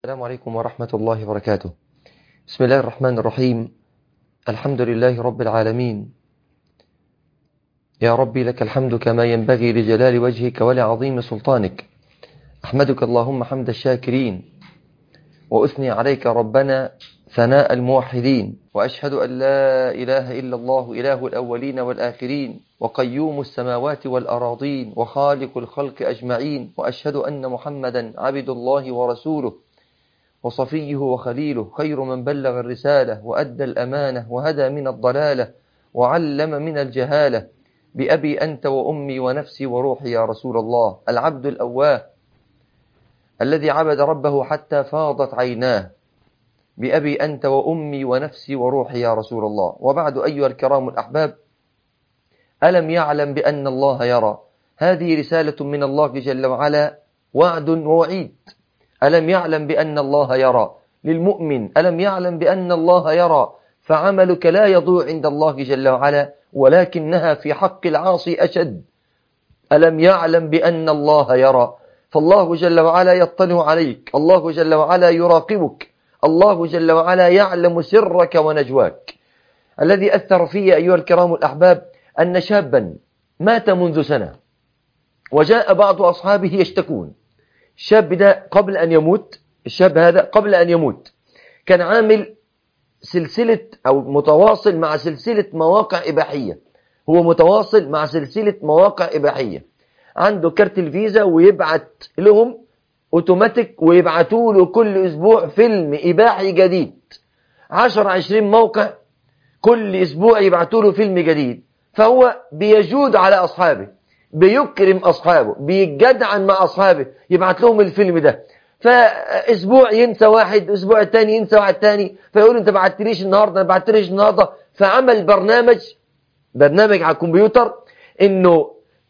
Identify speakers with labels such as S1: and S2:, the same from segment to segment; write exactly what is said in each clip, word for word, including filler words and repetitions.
S1: السلام عليكم ورحمة الله وبركاته. بسم الله الرحمن الرحيم. الحمد لله رب العالمين. يا ربي لك الحمد كما ينبغي لجلال وجهك ولعظيم سلطانك. أحمدك اللهم حمد الشاكرين، وأثني عليك ربنا ثناء الموحدين، وأشهد أن لا إله إلا الله إله الأولين والآخرين، وقيوم السماوات والأراضين، وخالق الخلق أجمعين، وأشهد أن محمدا عبد الله ورسوله وصفيه وخليله، خير من بلغ الرسالة وأدى الأمانة وهدى من الضلالة وعلم من الجهالة. بأبي أنت وأمي ونفسي وروحي يا رسول الله، العبد الأواه الذي عبد ربه حتى فاضت عيناه. بأبي أنت وأمي ونفسي وروحي يا رسول الله. وبعد أيها الكرام الأحباب، ألم يعلم بأن الله يرى؟ هذه رسالة من الله جل وعلا، وعد ووعيد. ألم يعلم بأن الله يرى للمؤمن، ألم يعلم بأن الله يرى، فعملك لا يضيع عند الله جل وعلا، ولكنها في حق العاصي أشد. ألم يعلم بأن الله يرى، فالله جل وعلا يطلع عليك، الله جل وعلا يراقبك، الله جل وعلا يعلم سرك ونجواك. الذي أثر في أيها الكرام الأحباب أن شابا مات منذ سنة، وجاء بعض أصحابه يشتكون. الشاب ده قبل أن يموت، الشاب هذا قبل أن يموت كان عامل سلسلة أو متواصل مع سلسلة مواقع إباحية. هو متواصل مع سلسلة مواقع إباحية، عنده كارت الفيزا ويبعت لهم أوتوماتيك، ويبعتوا له كل أسبوع فيلم إباحي جديد. عشر عشرين موقع كل أسبوع يبعتوا له فيلم جديد. فهو بيجود على أصحابه، بيكرم أصحابه، بيجدعن مع أصحابه، يبعت لهم الفيلم ده. فأسبوع ينسى واحد، أسبوع التاني ينسى واحد تاني، فيقول أنت بعتليش النهاردة، أنا بعتليش النهاردة. فعمل برنامج برنامج على الكمبيوتر إنه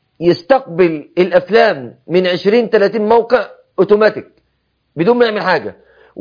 S1: يستقبل الأفلام من عشرين ثلاثين موقع أوتوماتيك بدون ما يعمل حاجة،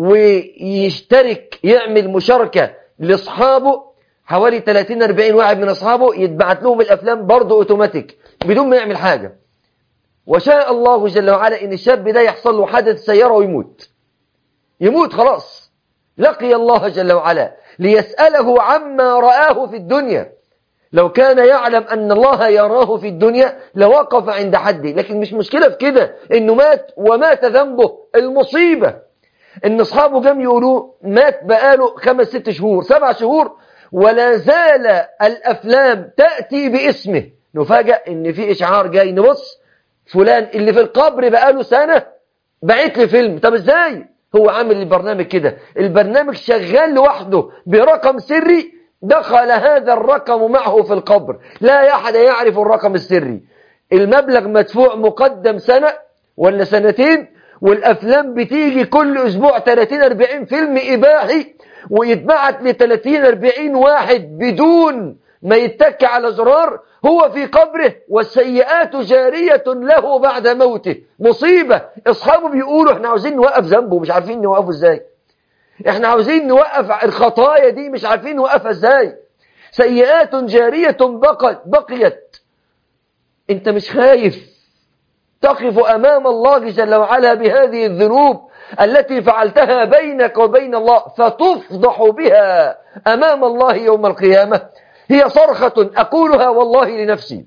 S1: ويشترك يعمل مشاركة لأصحابه، حوالي ثلاثين أربعين واحد من أصحابه يتبعت لهم الأفلام برضه أوتوماتيك بدون ما يعمل حاجة. وشاء الله جل وعلا إن الشاب ده يحصل له حادث سيارة ويموت، يموت خلاص. لقي الله جل وعلا ليسأله عما رآه في الدنيا. لو كان يعلم أن الله يراه في الدنيا لوقف عند حده، لكن مش مشكلة في كده إنه مات ومات ذنبه. المصيبة إن أصحابه جم يقولوا مات بقاله خمس ست شهور سبع شهور ولا زال الأفلام تأتي باسمه. نفاجأ إن في إشعار جاي، نبص فلان اللي في القبر بقاله سنة بعت لي فيلم. طب إزاي؟ هو عامل البرنامج كده، البرنامج شغال لوحده برقم سري، دخل هذا الرقم معه في القبر، لا أحد يعرف الرقم السري. المبلغ مدفوع مقدم سنة ولا سنتين، والأفلام بتيجي كل أسبوع ثلاثين أربعين فيلم إباحي، ويتبعت ل ثلاثين أربعين واحد بدون ما يتك على زرار، هو في قبره والسيئات جارية له بعد موته. مصيبة. أصحابه بيقولوا احنا عاوزين نوقف ذنبه، مش عارفين نوقفه ازاي. احنا عاوزين نوقف الخطايا دي، مش عارفين نوقفها ازاي. سيئات جارية بقت بقيت. انت مش خايف تقف أمام الله جل وعلا بهذه الذنوب التي فعلتها بينك وبين الله فتفضح بها أمام الله يوم القيامة؟ هي صرخة أقولها والله لنفسي،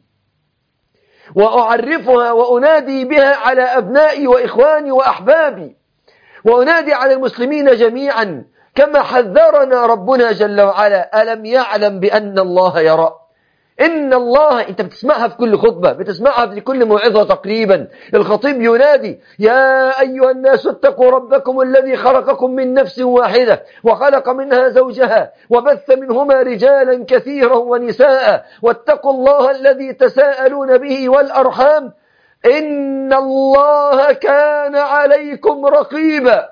S1: وأعرفها وأنادي بها على أبنائي وإخواني وأحبابي، وأنادي على المسلمين جميعا كما حذرنا ربنا جل وعلا. ألم يعلم بأن الله يرى؟ إن الله، أنت بتسمعها في كل خطبة، بتسمعها في كل موعظة تقريبا. الخطيب ينادي يا أيها الناس اتقوا ربكم الذي خلقكم من نفس واحدة وخلق منها زوجها وبث منهما رجالا كثيرا ونساء واتقوا الله الذي تساءلون به والأرحام إن الله كان عليكم رقيبا.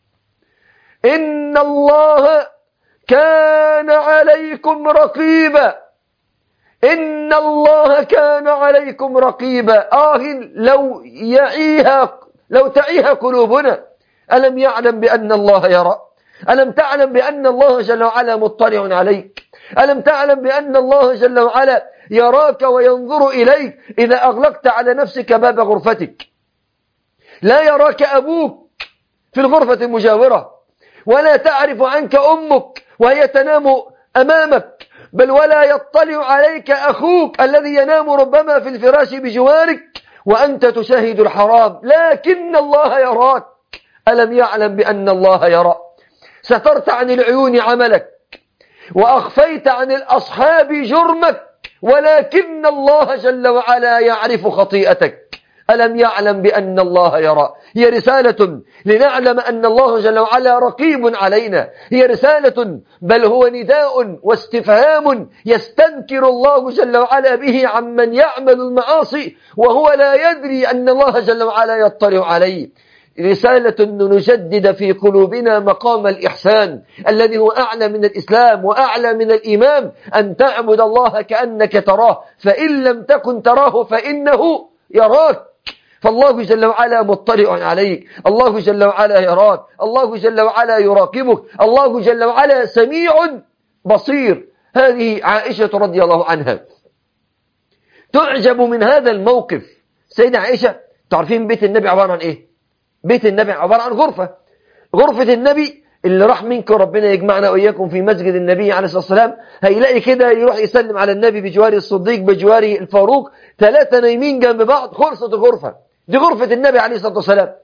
S1: إن الله كان عليكم رقيبا. إن الله كان عليكم رقيبا. آه لو يعيها لو تعيها قلوبنا. ألم يعلم بأن الله يرى؟ ألم تعلم بأن الله جل وعلا مطلع عليك؟ ألم تعلم بأن الله جل وعلا يراك وينظر إليك إذا أغلقت على نفسك باب غرفتك؟ لا يراك أبوك في الغرفة المجاورة، ولا تعرف عنك أمك وهي تنام أمامك، بل ولا يطلع عليك أخوك الذي ينام ربما في الفراش بجوارك وأنت تشاهد الحرام، لكن الله يراك. ألم يعلم بأن الله يرى؟ سترت عن العيون عملك وأخفيت عن الأصحاب جرمك، ولكن الله جل وعلا يعرف خطيئتك. ألم يعلم بأن الله يرى؟ هي رسالة لنعلم أن الله جل وعلا رقيب علينا، هي رسالة بل هو نداء واستفهام يستنكر الله جل وعلا به عمن يعمل المعاصي وهو لا يدري أن الله جل وعلا يطلع عليه. رسالة نجدد في قلوبنا مقام الإحسان الذي هو أعلى من الإسلام وأعلى من الإيمان، أن تعبد الله كأنك تراه، فإن لم تكن تراه فإنه يراك. فالله جل وعلا مطلع عليك، الله جل وعلا يراك، الله جل وعلا يراقبك، الله جل وعلا سميع بصير. هذه عائشة رضي الله عنها تعجب من هذا الموقف. سيدة عائشة، تعرفين بيت النبي عبارة عن إيه؟ بيت النبي عبارة عن غرفة، غرفة النبي اللي راح منكم ربنا يجمعنا وإياكم في مسجد النبي عليه الصلاة والسلام، هيلاقي كده يروح يسلم على النبي بجواره الصديق بجواره الفاروق، ثلاثة نايمين جنب بعض، خلصت الغرفة. دي غرفة النبي عليه الصلاة والسلام،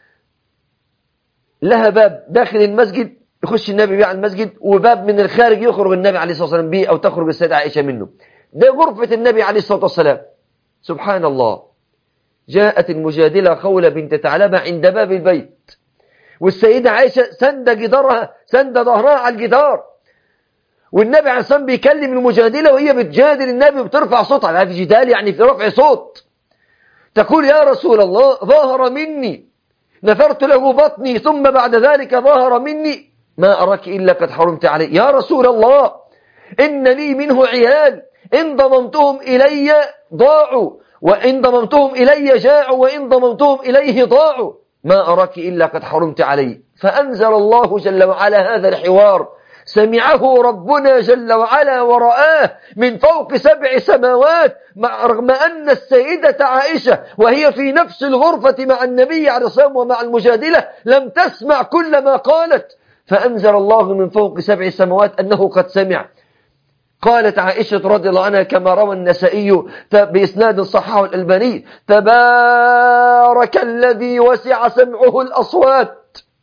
S1: لها باب داخل المسجد يخش النبي بيه على المسجد، وباب من الخارج يخرج النبي عليه الصلاة والسلام بيه أو تخرج السيدة عائشة منه. ده غرفة النبي عليه الصلاة والسلام. سبحان الله، جاءت المجادلة خولة بنت ثعلبة عند باب البيت، والسيدة عائشة سند جدارها، سند ظهرها على الجدار، والنبي عليه الصلاة والسلام بيكلم المجادلة وهي بتجادل النبي وبترفع صوتها في جدال، يعني في رفع صوت. تقول: يا رسول الله، ظهر مني، نفرت له بطني، ثم بعد ذلك ظهر مني، ما أراك إلا قد حرمت عليه. يا رسول الله، إن لي منه عيال، إن ضممتهم إلي ضاعوا، وإن ضممتهم إلي جاعوا، وإن ضممتهم إليه ضاعوا، ما أراك إلا قد حرمت عليه. فأنزل الله جل وعلا هذا الحوار، سمعه ربنا جل وعلا ورآه من فوق سبع سماوات، رغم أن السيدة عائشة وهي في نفس الغرفة مع النبي عليه الصلاة والسلام ومع المجادلة لم تسمع كل ما قالت، فأنزل الله من فوق سبع سماوات أنه قد سمع. قالت عائشة رضي الله عنها كما روى النسائي بإسناد صححه الألباني: تبارك الذي وسع سمعه الأصوات،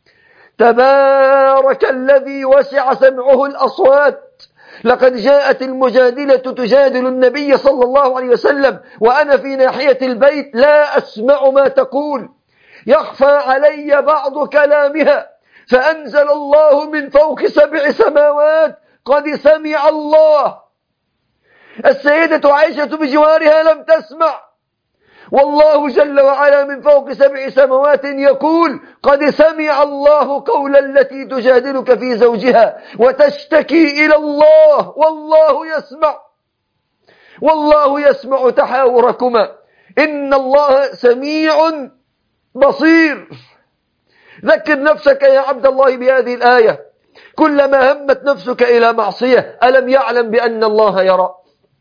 S1: تبارك الذي وسع سمعه الأصوات، لقد جاءت المجادلة تجادل النبي صلى الله عليه وسلم وأنا في ناحية البيت لا أسمع ما تقول، يخفى علي بعض كلامها، فأنزل الله من فوق سبع سماوات: قد سمع الله. السيدة عائشة بجوارها لم تسمع، والله جل وعلا من فوق سبع سماوات يقول: قد سمع الله قول التي تجادلك في زوجها وتشتكي إلى الله، والله يسمع، والله يسمع تحاوركما، إن الله سميع بصير. ذكر نفسك يا عبد الله بهذه الآية، كلما همت نفسك إلى معصية ألم يعلم بأن الله يرى؟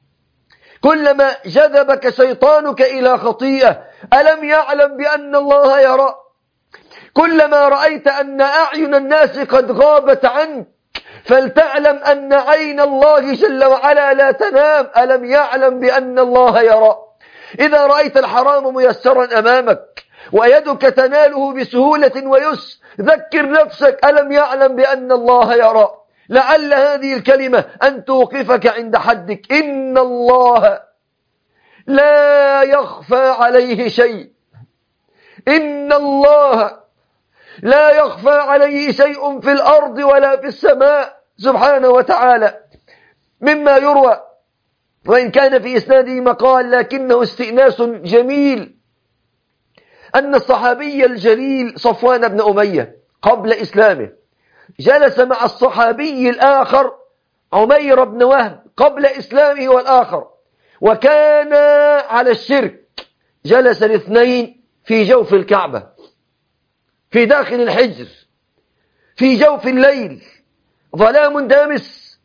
S1: كلما جذبك شيطانك إلى خطيئة ألم يعلم بأن الله يرى؟ كلما رأيت أن أعين الناس قد غابت عنك فلتعلم أن عين الله جل وعلا لا تنام، ألم يعلم بأن الله يرى؟ إذا رأيت الحرام ميسرا أمامك ويدك تناله بسهولة ويسر، ذكر نفسك: ألم يعلم بأن الله يرى؟ لعل هذه الكلمة أن توقفك عند حدك. إن الله لا يخفى عليه شيء، إن الله لا يخفى عليه شيء في الأرض ولا في السماء سبحانه وتعالى. مما يروى، وإن كان في إسناده مقال لكنه استئناس جميل، أن الصحابي الجليل صفوان بن أمية قبل إسلامه جلس مع الصحابي الآخر عمير بن وهب قبل إسلامه والآخر، وكان على الشرك. جلس الاثنين في جوف الكعبة، في داخل الحجر، في جوف الليل، ظلام دامس،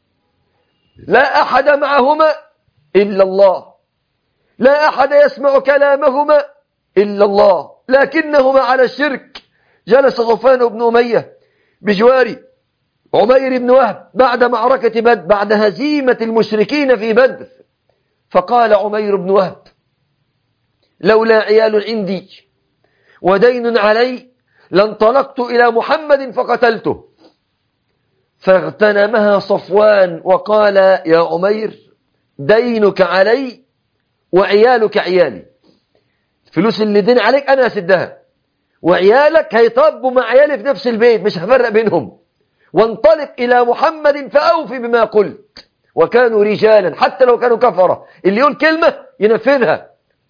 S1: لا أحد معهما إلا الله، لا أحد يسمع كلامهما إلا الله، لكنهما على الشرك. جلس صفوان بن أمية بجوار عمير بن وهب بعد معركة بدر، بعد هزيمة المشركين في بدر، فقال عمير بن وهب: لولا عيال عندي ودين علي لانطلقت إلى محمد فقتلته. فاغتنمها صفوان وقال: يا عمير، دينك علي وعيالك عيالي، فلوس اللي دين عليك أنا أسدها، وعيالك هيطبوا مع عيالي في نفس البيت، مش هفرق بينهم، وانطلق إلى محمد فأوفي بما قلت. وكانوا رجالا حتى لو كانوا كفرة، اللي يقول كلمة ينفذها.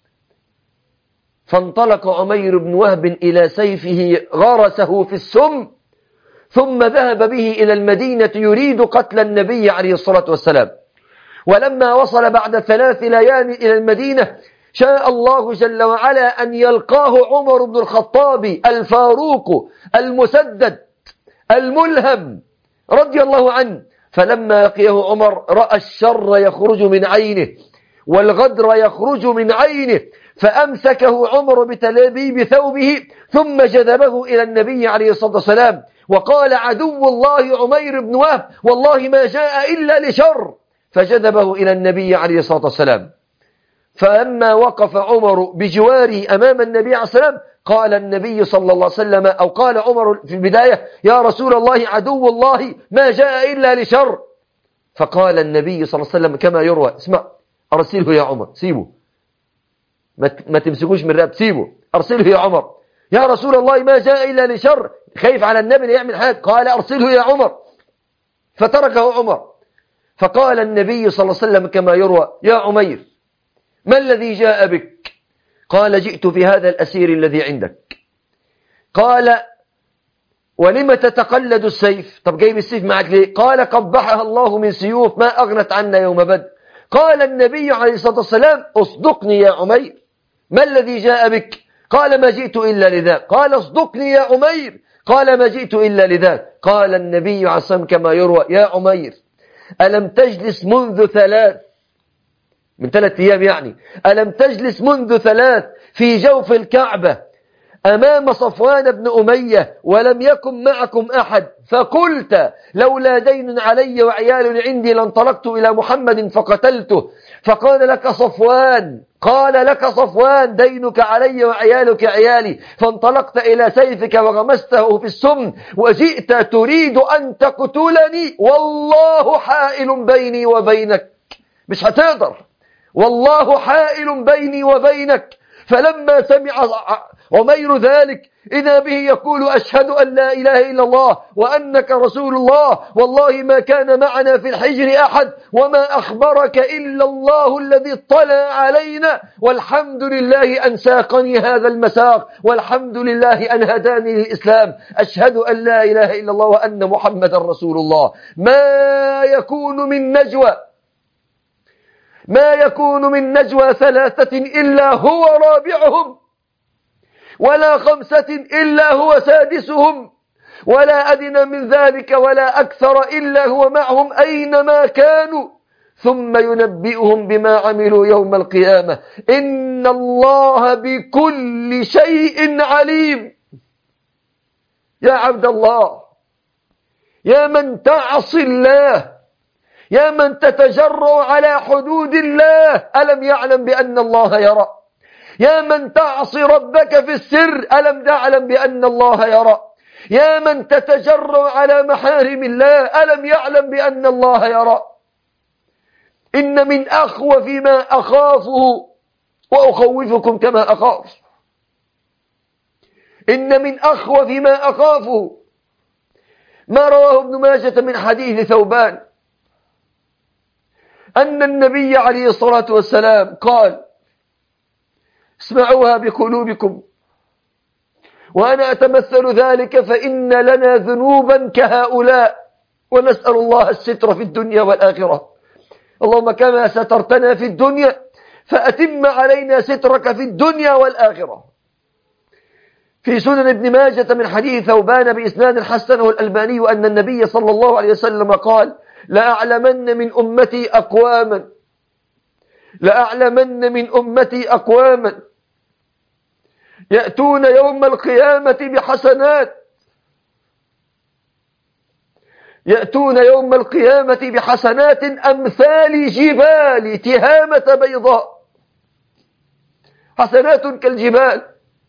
S1: فانطلق عمير بن وهب إلى سيفه غرسه في السم، ثم ذهب به إلى المدينة يريد قتل النبي عليه الصلاة والسلام. ولما وصل بعد ثلاث ليال إلى المدينة شاء الله جل وعلا أن يلقاه عمر بن الخطاب الفاروق المسدد الملهم رضي الله عنه. فلما لقيه عمر رأى الشر يخرج من عينه والغدر يخرج من عينه، فأمسكه عمر بتلابيب ثوبه ثم جذبه إلى النبي عليه الصلاة والسلام وقال: عدو الله عمير بن وهب والله ما جاء إلا لشر، فجذبه إلى النبي عليه الصلاة والسلام. فلما وقف عمر بجواره أمام النبي عليه الصلاة والسلام قال النبي صلى الله عليه وسلم، أو قال عمر في البداية: يا رسول الله، عدو الله ما جاء إلا لشر. فقال النبي صلى الله عليه وسلم كما يروى: اسمع، أرسله يا عمر، سيبه، ما تمسكوش من رقبته، سيبه، أرسله يا عمر. يا رسول الله ما جاء إلا لشر، خايف على النبي ليعمل حاجة. قال: أرسله يا عمر. فتركه عمر. فقال النبي صلى الله عليه وسلم كما يروى: يا عمير، ما الذي جاء بك؟ قال: جئت في هذا الأسير الذي عندك. قال: ولم تتقلد السيف؟ طب جايب السيف معك ليه؟ قال: قبحها الله من سيوف ما أغنت عنا يوم بدر. قال النبي عليه الصلاة والسلام: اصدقني يا عمير، ما الذي جاء بك؟ قال: ما جئت إلا لذاك. قال: اصدقني يا عمير. قال: ما جئت إلا لذاك. قال النبي عليه الصلاة والسلام كما يروى: يا عمير، ألم تجلس منذ ثلاث من ثلاث أيام يعني ألم تجلس منذ ثلاث في جوف الكعبة أمام صفوان بن أمية ولم يكن معكم أحد، فقلت: لولا دين علي وعيال عندي لانطلقت إلى محمد فقتلته. فقال لك صفوان قال لك صفوان: دينك علي وعيالك عيالي. فانطلقت إلى سيفك وغمسته في السم وجئت تريد أن تقتلني، والله حائل بيني وبينك، مش هتقدر، والله حائل بيني وبينك. فلما سمع عمير ذلك إذا به يقول: أشهد أن لا إله إلا الله وأنك رسول الله، والله ما كان معنا في الحجر أحد وما أخبرك إلا الله الذي اطلع علينا، والحمد لله أن ساقني هذا المساق، والحمد لله أن هداني للإسلام، أشهد أن لا إله إلا الله وأن محمد رسول الله. ما يكون من نجوى ما يكون من نجوى ثلاثة إلا هو رابعهم، ولا خمسة إلا هو سادسهم، ولا أدنى من ذلك ولا أكثر إلا هو معهم أينما كانوا، ثم ينبئهم بما عملوا يوم القيامة، إن الله بكل شيء عليم. يا عبد الله، يا من تعصي الله، يا من تتجرأ على حدود الله، ألم يعلم بأن الله يرى؟ يا من تعصي ربك في السر، ألم تعلم بأن الله يرى؟ يا من تتجرأ على محارم الله، ألم يعلم بأن الله يرى؟ إن من أخوف ما أخافه وأخوفكم كما أخاف إن من أخوف ما أخافه ما رواه ابن ماجة من حديث ثوبان أن النبي عليه الصلاة والسلام قال: اسمعوها بقلوبكم، وأنا أتمثل ذلك، فإن لنا ذنوبا كهؤلاء، ونسأل الله الستر في الدنيا والآخرة. اللهم كما سترتنا في الدنيا فأتم علينا سترك في الدنيا والآخرة. في سنن ابن ماجة من حديث ثوبان بإسناد حسنه الألباني أن النبي صلى الله عليه وسلم قال: لأعلمن من أمتي أقواما لأعلمن من أمتي أقواما يأتون يوم القيامة بحسنات يأتون يوم القيامة بحسنات أمثال جبال تهامة بيضاء. حسنات كالجبال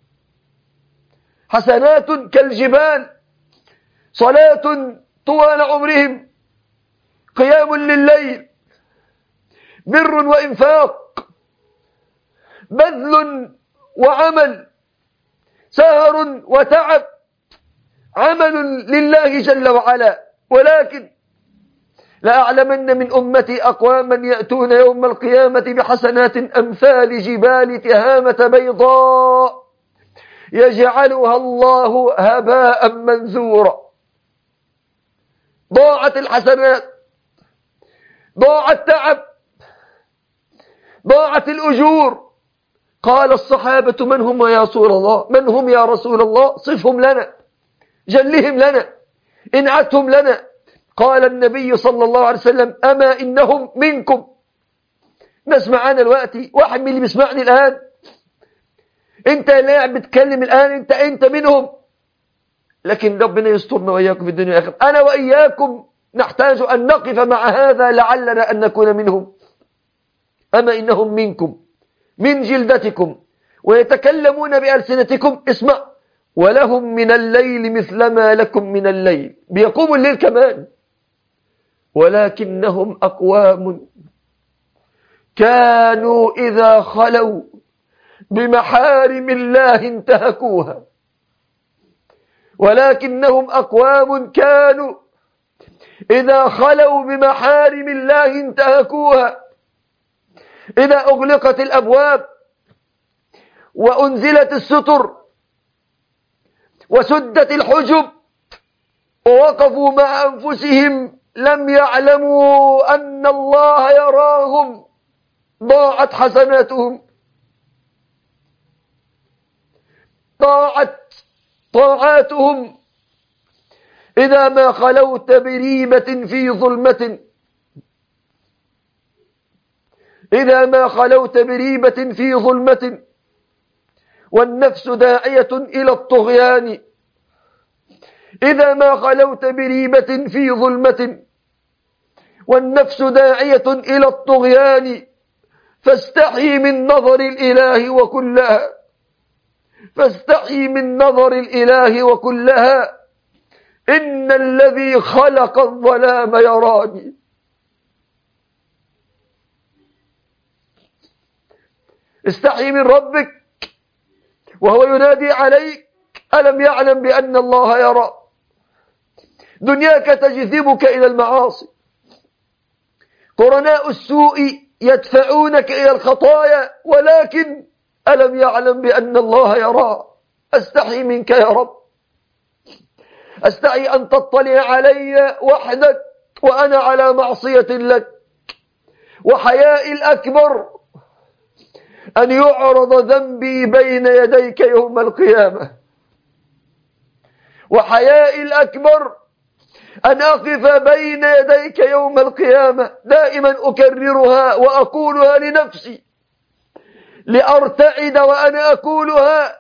S1: حسنات كالجبال صلاة طوال عمرهم، قيام لليل، بر وإنفاق، بذل وعمل، سهر وتعب، عمل لله جل وعلا. ولكن لأعلمن من أمتي أقواما يأتون يوم القيامة بحسنات أمثال جبال تهامة بيضاء يجعلها الله هباء منثورا. ضاعت الحسنات، ضاع التعب، ضاعت الأجور. قال الصحابة: من هم يا رسول الله؟ من هم يا رسول الله؟ صفهم لنا، جلهم لنا، انعتهم لنا. قال النبي صلى الله عليه وسلم: أما إنهم منكم. نسمعنا الوقت، واحد من اللي بيسمعني الآن، انت اللي بتكلم الآن، انت انت منهم. لكن ربنا يسترنا وإياكم في الدنيا والآخرة. أنا وإياكم نحتاج أن نقف مع هذا لعلنا أن نكون منهم. أما إنهم منكم، من جلدتكم، ويتكلمون بألسنتكم. اسمع: ولهم من الليل مثل ما لكم من الليل، بيقوموا الليل كمان. ولكنهم أقوام كانوا إذا خلوا بمحارم الله انتهكوها. ولكنهم أقوام كانوا إذا خلوا بمحارم الله انتهكوها. إذا أغلقت الأبواب وأنزلت الستر وسدت الحجب ووقفوا مع أنفسهم لم يعلموا أن الله يراهم، ضاعت حسناتهم، ضاعت طاعاتهم. إذا ما خلوت بريبة في ظلمة إذا ما خلوت بريبة في ظلمة والنفس داعية إلى الطغيان إذا ما خلوت بريبة في ظلمة والنفس داعية إلى الطغيان فاستحي من نظر الإله وكلها فاستحي من نظر الإله وكلها إن الذي خلق الظلام يراني. استحي من ربك وهو ينادي عليك: ألم يعلم بأن الله يرى؟ دنياك تجذبك إلى المعاصي، قرناء السوء يدفعونك إلى الخطايا، ولكن ألم يعلم بأن الله يرى؟ أستحي منك يا رب، أستحي أن تطلع علي وحدك وأنا على معصية لك. وحيائي الأكبر أن يعرض ذنبي بين يديك يوم القيامة. وحيائي الأكبر أن أقف بين يديك يوم القيامة. دائما أكررها وأقولها لنفسي لأرتعد وأنا أقولها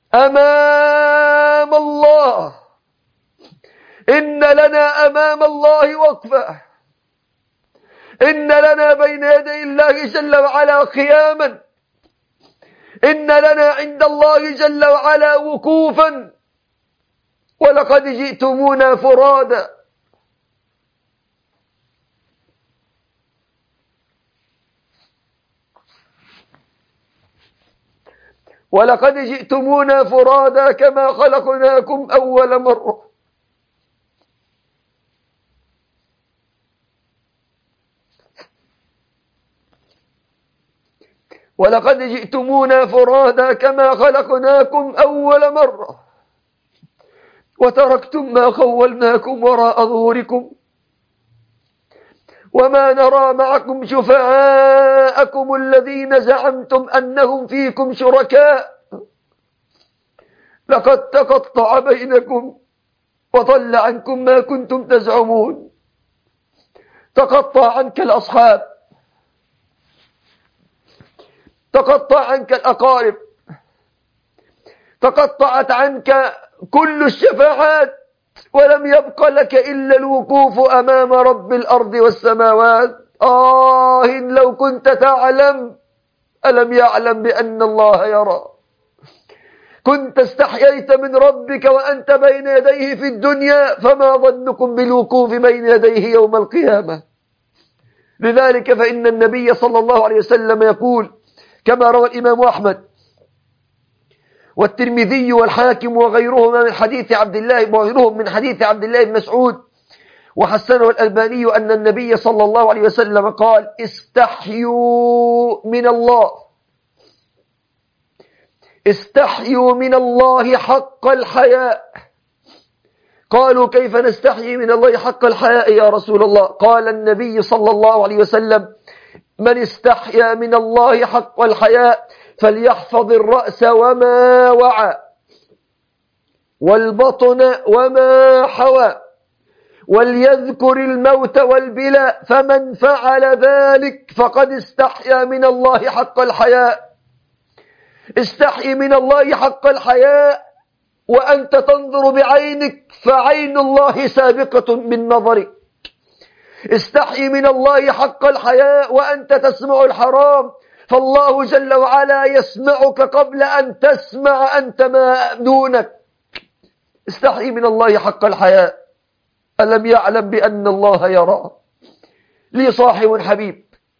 S1: أمام الله. إن لنا أمام الله وقفة، إن لنا بين يدي الله جل وعلا قياما، إن لنا عند الله جل وعلا وقوفا. ولقد جئتمونا فرادا ولقد جئتمونا فرادا كما خلقناكم أول مرة. ولقد جئتمونا فرادا كما خلقناكم أول مرة وتركتم ما خولناكم وراء ظهوركم وما نرى معكم شفعاءكم الذين زعمتم أنهم فيكم شركاء. لقد تقطع بينكم وضل عنكم ما كنتم تزعمون. تقطع عنك الأصحاب، تقطع عنك الأقارب، فقطعت عنك كل الشفاعات ولم يبق لك إلا الوقوف أمام رب الأرض والسماوات. آه لو كنت تعلم، ألم يعلم بأن الله يرى؟ كنت استحييت من ربك وأنت بين يديه في الدنيا، فما ظنكم بالوقوف بين يديه يوم القيامة؟ لذلك فإن النبي صلى الله عليه وسلم يقول كما روى الإمام أحمد والترمذي والحاكم وغيرهما من حديث عبد الله وغيرهم من حديث عبد الله بن مسعود وحسنه الألباني أن النبي صلى الله عليه وسلم قال: استحيوا من الله استحيوا من الله حق الحياء. قالوا: كيف نستحيي من الله حق الحياء يا رسول الله؟ قال النبي صلى الله عليه وسلم: من استحيا من الله حق الحياء فليحفظ الرأس وما وعى والبطن وما حوى وليذكر الموت والبلاء، فمن فعل ذلك فقد استحيا من الله حق الحياء. استحي من الله حق الحياء وأنت تنظر بعينك، فعين الله سابقة من نظرك. استحي من الله حق الحياء وأنت تسمع الحرام، فالله جل وعلا يسمعك قبل أن تسمع أنت ما دونك. استحي من الله حق الحياء، ألم يعلم بأن الله يرى؟ لي صاحب حبيب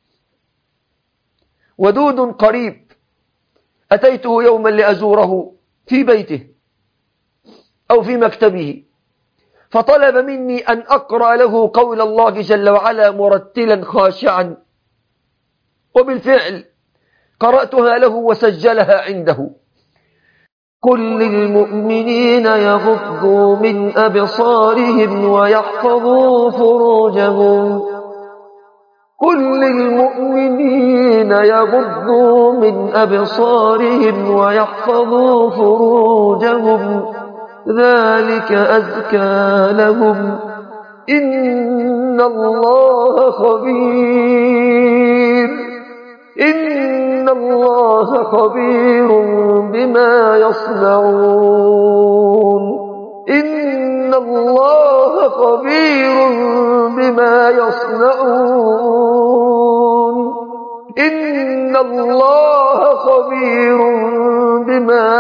S1: ودود قريب، أتيته يوما لأزوره في بيته أو في مكتبه، فطلب مني أن أقرأ له قول الله جل وعلا مرتلا خاشعا، وبالفعل قرأتها له وسجلها عنده. قل للمؤمنين يغضوا من أبصارهم ويحفظوا فروجهم قل للمؤمنين يغضوا من أبصارهم ويحفظوا فروجهم ذلك أزكى لهم إن الله خبير إن الله خبير بما يصنعون إن الله خبير بما يصنعون إن الله خبير بما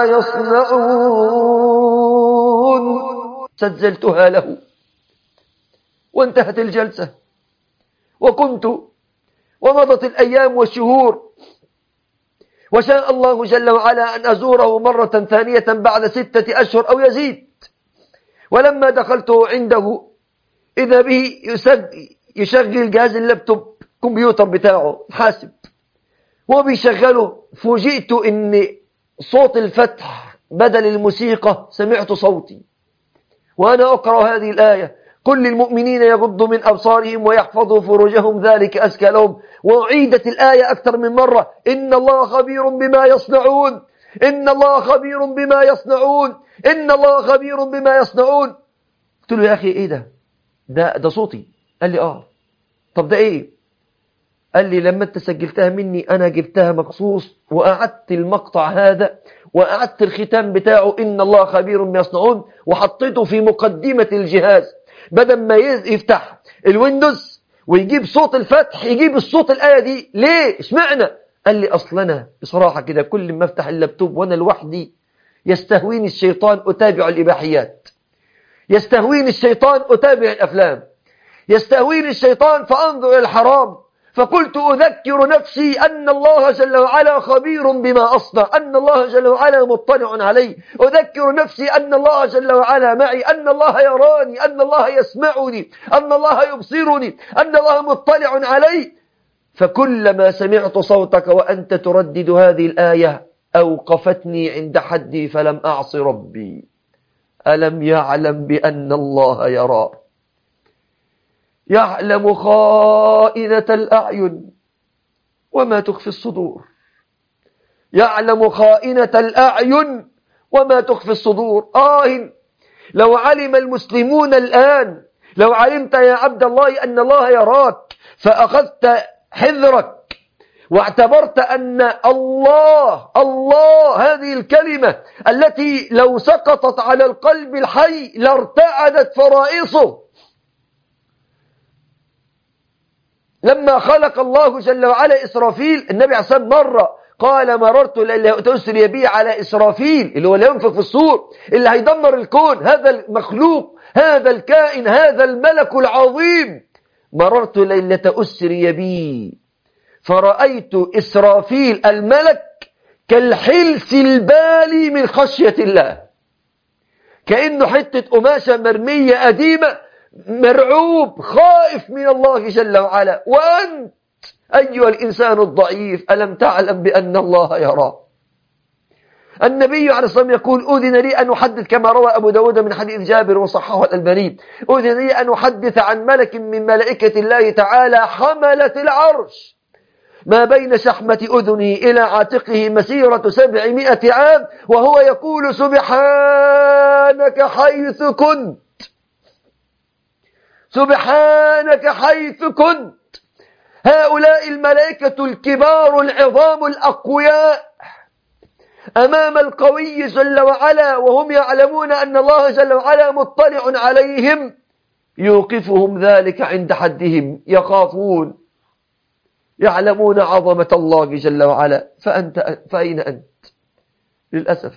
S1: يصنعون. سجلتها له وانتهت الجلسة، وكنت ومضت الأيام والشهور، وشاء الله جل وعلا أن أزوره مرة ثانية بعد ستة أشهر أو يزيد. ولما دخلت عنده إذا به يشغل جهاز اللابتوب كمبيوتر بتاعه حاسب، هو بيشغله، فوجئت إن صوت الفتح بدل الموسيقى سمعت صوتي وأنا أقرأ هذه الآية: قل للمؤمنين يغضوا من أبصارهم ويحفظوا فروجهم ذلك أزكى لهم. وأعيدت الآية أكثر من مرة: إن الله خبير بما يصنعون إن الله خبير بما يصنعون إن الله خبير بما يصنعون. قلت له: يا أخي إيه ده ده, ده صوتي. قال لي: آه. طب ده إيه؟ قال لي: لما أنت سجلتها مني أنا جبتها مخصوص وأعدت المقطع هذا وأعدت الختام بتاعه إن الله خبير بما يصنعون، وحطيته في مقدمة الجهاز بدل ما يفتح الويندوز ويجيب صوت الفتح يجيب الصوت الآية دي. ليه؟ اشمعنى؟ قال لي: أصلنا بصراحة كده كل ما افتح اللابتوب وأنا لوحدي يستهويني الشيطان أتابع الإباحيات، يستهويني الشيطان أتابع الأفلام، يستهويني الشيطان فأنظر إلى الحرام. فقلت أذكر نفسي أن الله جل وعلا خبير بما أصنع، أن الله جل وعلا مطلع علي. أذكر نفسي أن الله جل وعلا معي، أن الله يراني، أن الله يسمعني، أن الله يبصرني، أن الله مطلع علي. فكلما سمعت صوتك وأنت تردد هذه الآية أوقفتني عند حدي فلم أعص ربي. ألم يعلم بأن الله يرى؟ يعلم خائنة الأعين وما تخفي الصدور. يعلم خائنة الأعين وما تخفي الصدور. آه لو علم المسلمون الآن، لو علمت يا عبد الله أن الله يراك فأخذت حذرك واعتبرت أن الله الله هذه الكلمة التي لو سقطت على القلب الحي لارتعدت فرائصه، لما خلق الله جل وعلا إسرافيل، النبي عليه الصلاة والسلام مرة قال مررت ليلة تسري بي على إسرافيل اللي هو اللي ينفخ في الصور اللي هيدمر الكون، هذا المخلوق، هذا الكائن، هذا الملك العظيم. مررت ليلة أسري بي فرأيت إسرافيل الملك كالحلس البالي من خشية الله، كأنه حتة قماشة مرمية قديمة، مرعوب خائف من الله جل وعلا. وأنت أيها الإنسان الضعيف ألم تعلم بأن الله يرى؟ النبي عليه الصلاة والسلام يقول أذن لي أن أحدث كما روى أبو داود من حديث جابر وصححه الألباني، أذن لي أن أحدث عن ملك من ملائكة الله تعالى حملة العرش ما بين شحمة أذنه إلى عاتقه مسيرة سبعمائة عام، وهو يقول سبحانك حيث كنت، سبحانك حيث كنت. هؤلاء الملائكة الكبار العظام الأقوياء أمام القوي جل وعلا وهم يعلمون أن الله جل وعلا مطلع عليهم، يوقفهم ذلك عند حدهم، يخافون، يعلمون عظمة الله جل وعلا. فأنت فأين أنت؟ للأسف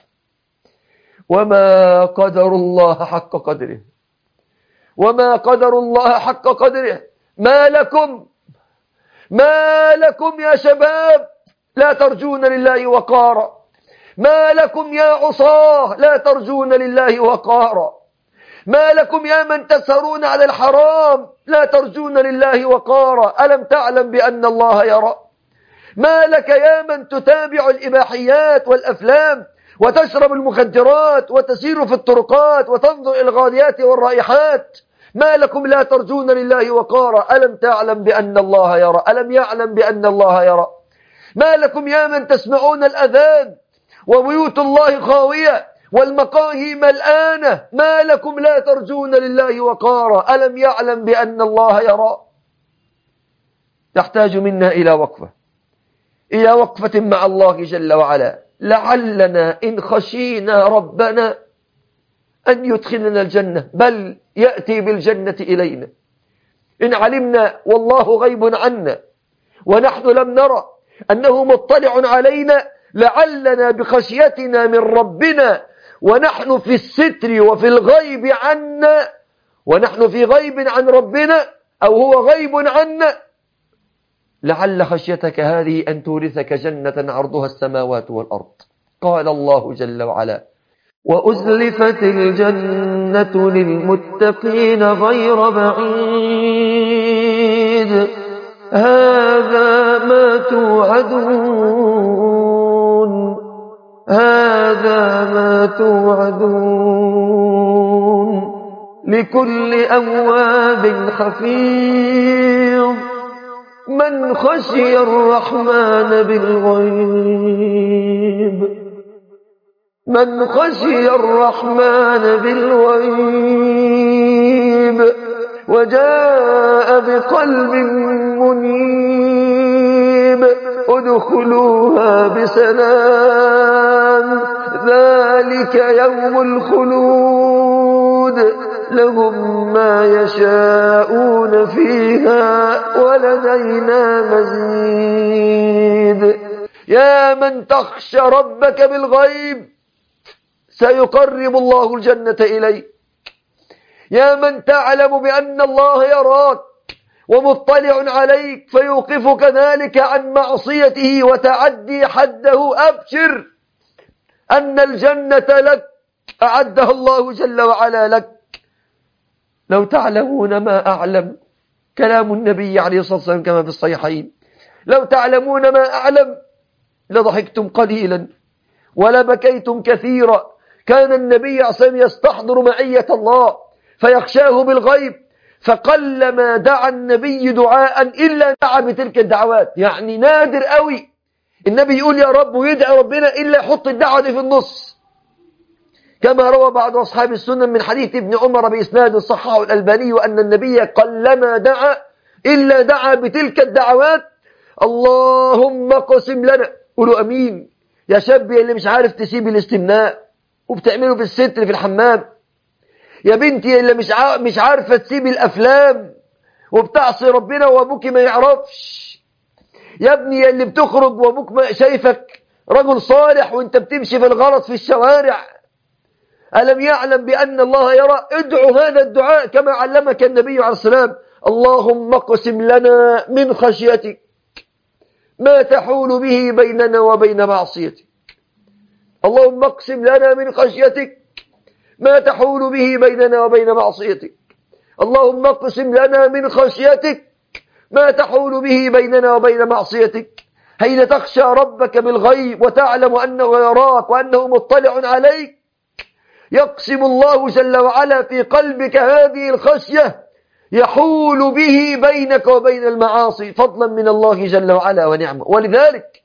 S1: وما قدر الله حق قدره، وما قدر الله حق قدره. ما لكم ما لكم يا شباب لا ترجون لله وقارا؟ ما لكم يا عصاه لا ترجون لله وقارا؟ ما لكم يا من تسهرون على الحرام لا ترجون لله وقارا؟ ألم تعلم بأن الله يرى؟ ما لك يا من تتابع الإباحيات والأفلام وتشرب المخدرات وتسير في الطرقات وتنظر إلى الغاديات والرائحات؟ ما لكم لا ترجون لله وقارا؟ ألم تعلم بأن الله يرى؟ ألم يعلم بأن الله يرى؟ ما لكم يا من تسمعون الأذان وبيوت الله خاوية والمقاهي ملآنة؟ ما لكم لا ترجون لله وقارا؟ ألم يعلم بأن الله يرى؟ تحتاج منا إلى وقفة، إلى وقفة مع الله جل وعلا، لعلنا إن خشينا ربنا أن يدخلنا الجنة، بل يأتي بالجنة إلينا. إن علمنا والله غيب عنا ونحن لم نرى أنه مطلع علينا، لعلنا بخشيتنا من ربنا ونحن في الستر وفي الغيب عنا، ونحن في غيب عن ربنا أو هو غيب عنا، لعل خشيتك هذه أن تورثك جنة عرضها السماوات والأرض. قال الله جل وعلا وأزلفت الجنة للمتقين غير بعيد هذا ما توعدون هذا ما توعدون لكل أواب حفيظ من خشي الرحمن بالغيب من خشي الرحمن بالغيب وجاء بقلب منيب ادخلوها بسلام ذلك يوم الخلود لهم ما يشاءون فيها ولدينا مزيد. يا من تخشى ربك بالغيب سيقرب الله الجنة إليك. يا من تعلم بأن الله يراك ومطلع عليك فيوقفك ذلك عن معصيته وتعدي حده، أبشر أن الجنة لك أعدها الله جل وعلا لك. لو تعلمون ما أعلم، كلام النبي عليه الصلاة والسلام كما في الصحيحين، لو تعلمون ما أعلم لضحكتم قليلا ولبكيتم كثيرا. كان النبي عليه الصلاة والسلام يستحضر معية الله فيخشاه بالغيب، فقلما دعا النبي دعاء إلا دعا بتلك الدعوات. يعني نادر قوي النبي يقول يا رب ويدعي ربنا إلا يحط الدعوة دي في النص، كما روى بعض أصحاب السنن من حديث ابن عمر بإسناد صححه الألباني أن النبي قلما دعا إلا دعا بتلك الدعوات.
S2: اللهم اقسم لنا. قولوا أمين. يا شاب اللي مش عارف تسيب الاستمناء وبتعمله في الستر في الحمام، يا بنتي اللي مش مش عارفة تسيب الأفلام وبتعصي ربنا وأبوك ما يعرفش، يا ابني اللي بتخرج وأبوك ما شايفك رجل صالح وانت بتمشي في الغلط في الشوارع، ألم يعلم بأن الله يرى؟ ادعو هذا الدعاء كما علمك النبي عليه السلام. اللهم اقسم لنا من خشيتك ما تحول به بيننا وبين معصيتك. اللهم اقسم لنا من خشيتك ما تحول به بيننا وبين معصيتك. اللهم اقسم لنا من خشيتك ما تحول به بيننا وبين معصيتك. حين تخشى ربك بالغيب وتعلم أنه يراك وأنه مطلع عليك، يقسم الله جل وعلا في قلبك هذه الخشية يحول به بينك وبين المعاصي فضلا من الله جل وعلا ونعمه. ولذلك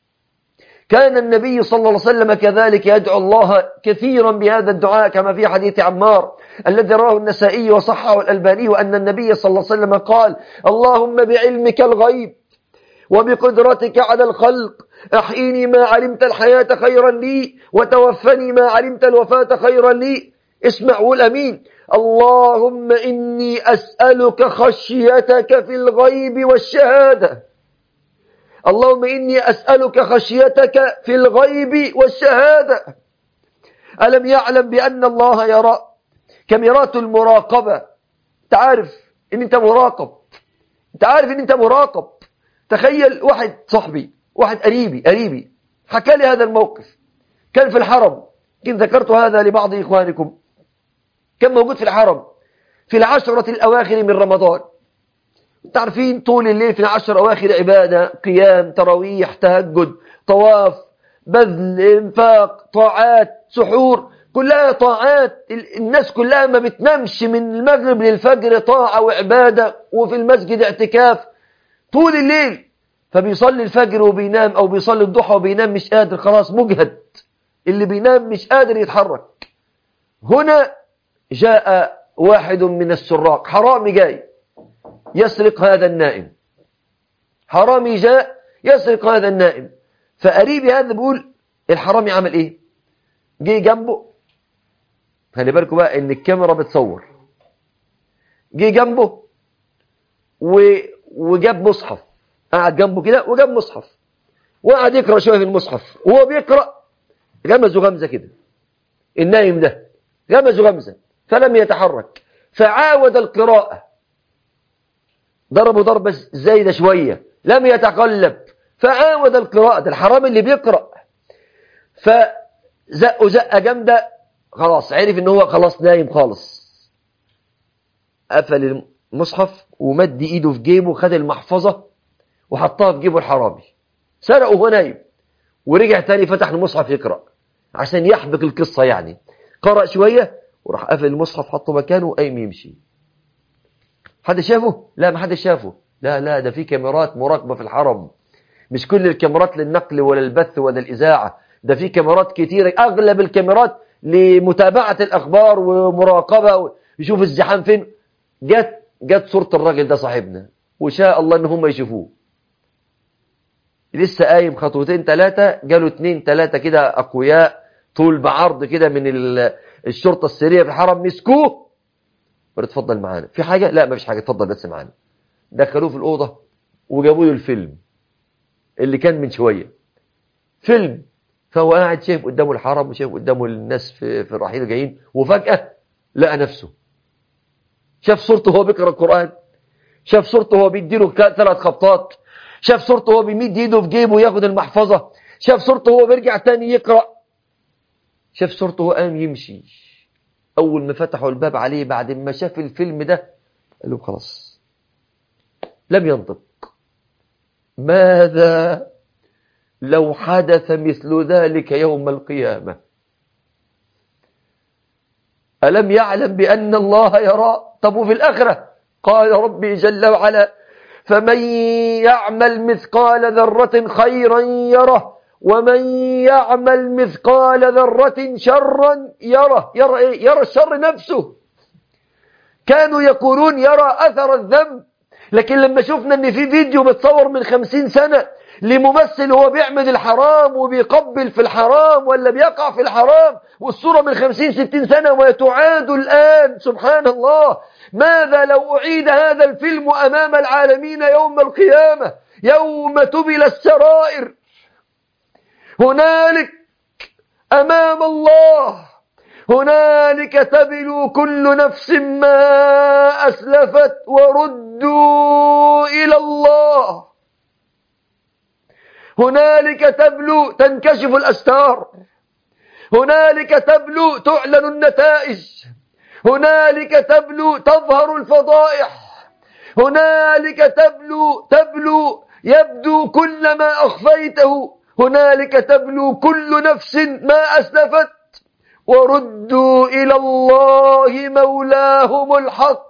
S2: كان النبي صلى الله عليه وسلم كذلك يدعو الله كثيرا بهذا الدعاء، كما في حديث عمار الذي رواه النسائي وصححه الألباني أن النبي صلى الله عليه وسلم قال: اللهم بعلمك الغيب وبقدرتك على الخلق أحيني ما علمت الحياة خيرا لي وتوفني ما علمت الوفاة خيرا لي. اسمع والأمين. اللهم إني أسألك خشيتك في الغيب والشهادة. اللهم إني أسألك خشيتك في الغيب والشهادة. ألم يعلم بأن الله يرى؟ كاميرات المراقبة. تعرف إن أنت مراقب، أنت عارف إن أنت مراقب. تخيل واحد صاحبي، واحد قريبي قريبي حكى لي هذا الموقف. كان في الحرم، كنت ذكرت هذا لبعض إخوانكم، كان موجود في الحرم في العشرة الأواخر من رمضان. تعرفين طول الليل في العشر الأواخر عبادة، قيام، تراويح، تهجد، طواف، بذل، انفاق، طاعات، سحور، كلها طاعات. الناس كلها ما بتنامش من المغرب للفجر، طاعة وعبادة، وفي المسجد اعتكاف طول الليل. فبيصلي الفجر وبينام، أو بيصلي الضحى وبينام، مش قادر، خلاص مجهد، اللي بينام مش قادر يتحرك. هنا جاء واحد من السراق، حرامي جاي يسرق هذا النائم، حرامي جاء يسرق هذا النائم. فقريبي هذا بيقول الحرامي عمل ايه؟ جه جنبه، خلي بالكم بقى ان الكاميرا بتصور، جه جنبه و... وجاب مصحف، قعد جنبه كده وجاب مصحف وقعد يقرأ شوية في المصحف. وهو بيقرأ غمزه غمزة كده، النايم ده غمزه غمزة فلم يتحرك، فعاود القراءة، ضربه ضربة زايدة شوية، لم يتقلب، فعاود القراءة. الحرام اللي بيقرأ، فزقه زقة جامدة، خلاص عرف ان هو خلاص نايم خالص. قفل المصحف ومد ايده في جيبه، خد المحفظة وحطها في جيبه الحرامي، سرقه وهو نايم، ورجع تاني فتح المصحف يقرأ عشان يحبك القصة يعني. قرأ شوية وراح قفل المصحف حطه مكانه وقايم يمشي. حد شافه؟ لا، ما حد شافه. لا لا، ده في كاميرات مراقبة في الحرم، مش كل الكاميرات للنقل ولا البث ولا الإذاعة، ده في كاميرات كتيرة، أغلب الكاميرات لمتابعة الأخبار ومراقبة، يشوف الزحام فين. جت جت صورة الراجل ده صاحبنا، وشاء الله إن هم يشوفوه. لسه قايم خطوتين ثلاثة، جاله اتنين ثلاثة كده أقوياء طول بعرض كده من الشرطة السرية في الحرم، مسكوه. اتفضل معانا، في حاجة؟ لا، ما فيش حاجة، اتفضل بس معانا. دخلوه في الأوضة وجابوا له الفيلم اللي كان من شوية، فيلم. فهو قاعد شايف قدامه الحرم وشايف قدامه الناس في في الرحيل جايين، وفجأة لقى نفسه، شاف صورته وهو بيقرأ القرآن، شاف صورته وهو بيديله ثلاث خبطات، شاف صورته وهو بيمد ايده في جيبه ياخد المحفظة، شاف صورته وهو بيرجع تاني يقرأ، شاف صورته وهو قام يمشي. أول ما فتحوا الباب عليه بعد ما شاف الفيلم ده قال له خلاص، لم ينطق. ماذا لو حدث مثل ذلك يوم القيامة؟ ألم يعلم بأن الله يرى؟ طب وفي الآخرة؟ قال ربي جل وعلا: فمن يعمل مثقال ذرة خيرا يره، ومن يعمل مثقال ذرة شرا يره. يرى إيه؟ يرى الشر نفسه. كانوا يقولون يرى أثر الذنب، لكن لما شفنا ان في فيديو متصور من خمسين سنة لممثل هو بيعمل الحرام وبيقبل في الحرام ولا بيقع في الحرام، والصورة من خمسين ستين سنة وتعاد الآن، سبحان الله. ماذا لو أعيد هذا الفيلم أمام العالمين يوم القيامة، يوم تبل السرائر؟ هنالك أمام الله، هنالك تبلو كل نفس ما أسلفت وردوا إلى الله. هنالك تبلو تنكشف الأستار، هنالك تبلو تعلن النتائج، هنالك تبلو تظهر الفضائح، هنالك تبلو تبلو يبدو كل ما أخفيته، هنالك تبلو كل نفس ما أسلفت وردوا إلى الله مولاهم الحق،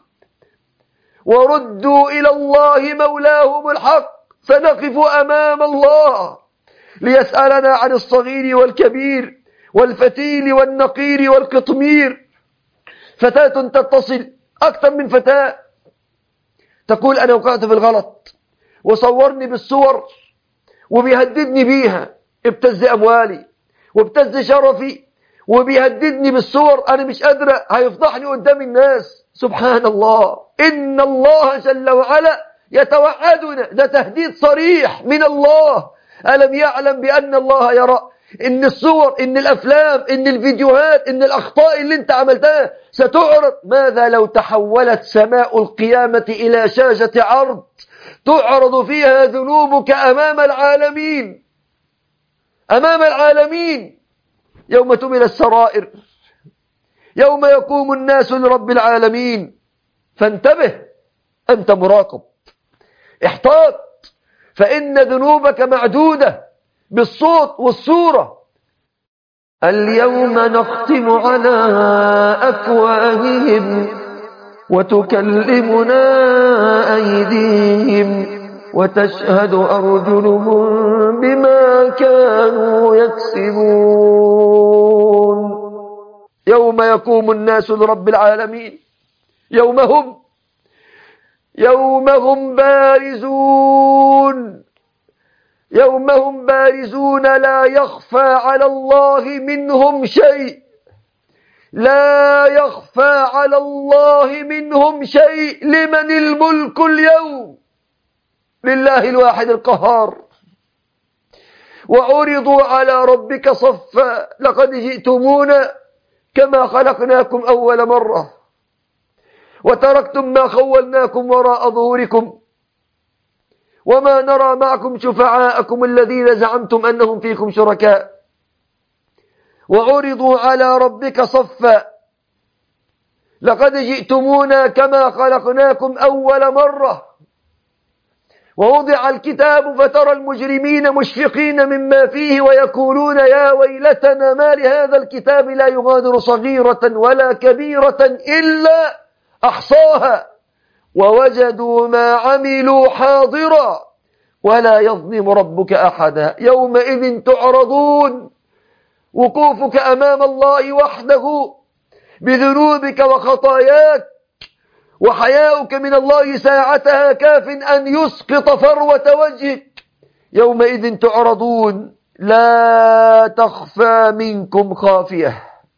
S2: وردوا إلى الله مولاهم الحق. سنقف أمام الله ليسألنا عن الصغير والكبير والفتيل والنقير والقطمير. فتاة تتصل أكثر من فتاة تقول أنا وقعت في الغلط وصورني بالصور وبيهددني بيها، ابتز أموالي وابتز شرفي وبيهددني بالصور، أنا مش قادرة، هيفضحني قدام الناس. سبحان الله، إن الله جل وعلا يتوعدنا، ده تهديد صريح من الله. ألم يعلم بأن الله يرى؟ إن الصور، إن الأفلام، إن الفيديوهات، إن الأخطاء اللي انت عملتها ستعرض. ماذا لو تحولت سماء القيامة إلى شاشة عرض تعرض فيها ذنوبك أمام العالمين، أمام العالمين، يوم تبل السرائر، يوم يقوم الناس لرب العالمين. فانتبه، أنت مراقب، احتاط، فإن ذنوبك معدودة بالصوت والصورة. اليوم نختم على أفواههم وتكلمنا أيديهم وتشهد أرجلهم بما كانوا يكسبون. يوم يقوم الناس لرب العالمين، يوم هم يوم هم بارزون، يوم هم بارزون لا يخفى على الله منهم شيء، لا يخفى على الله منهم شيء. لمن الملك اليوم؟ لله الواحد القهار. وعرضوا على ربك صفا لقد جئتمونا كما خلقناكم أول مرة وتركتم ما خولناكم وراء ظهوركم وما نرى معكم شفعاءكم الذين زعمتم أنهم فيكم شركاء. وعرضوا على ربك صفا لقد جئتمونا كما خلقناكم أول مرة. ووضع الكتاب فترى المجرمين مشفقين مما فيه ويقولون يا ويلتنا ما لهذا الكتاب لا يغادر صغيرة ولا كبيرة إلا أحصاها ووجدوا ما عملوا حاضرا ولا يظلم ربك أحدا. يومئذ تعرضون، وقوفك أمام الله وحده بذنوبك وخطاياك وحياؤك من الله ساعتها كاف أن يسقط فروة وجهك. يومئذ تعرضون لا تخفى منكم خافية.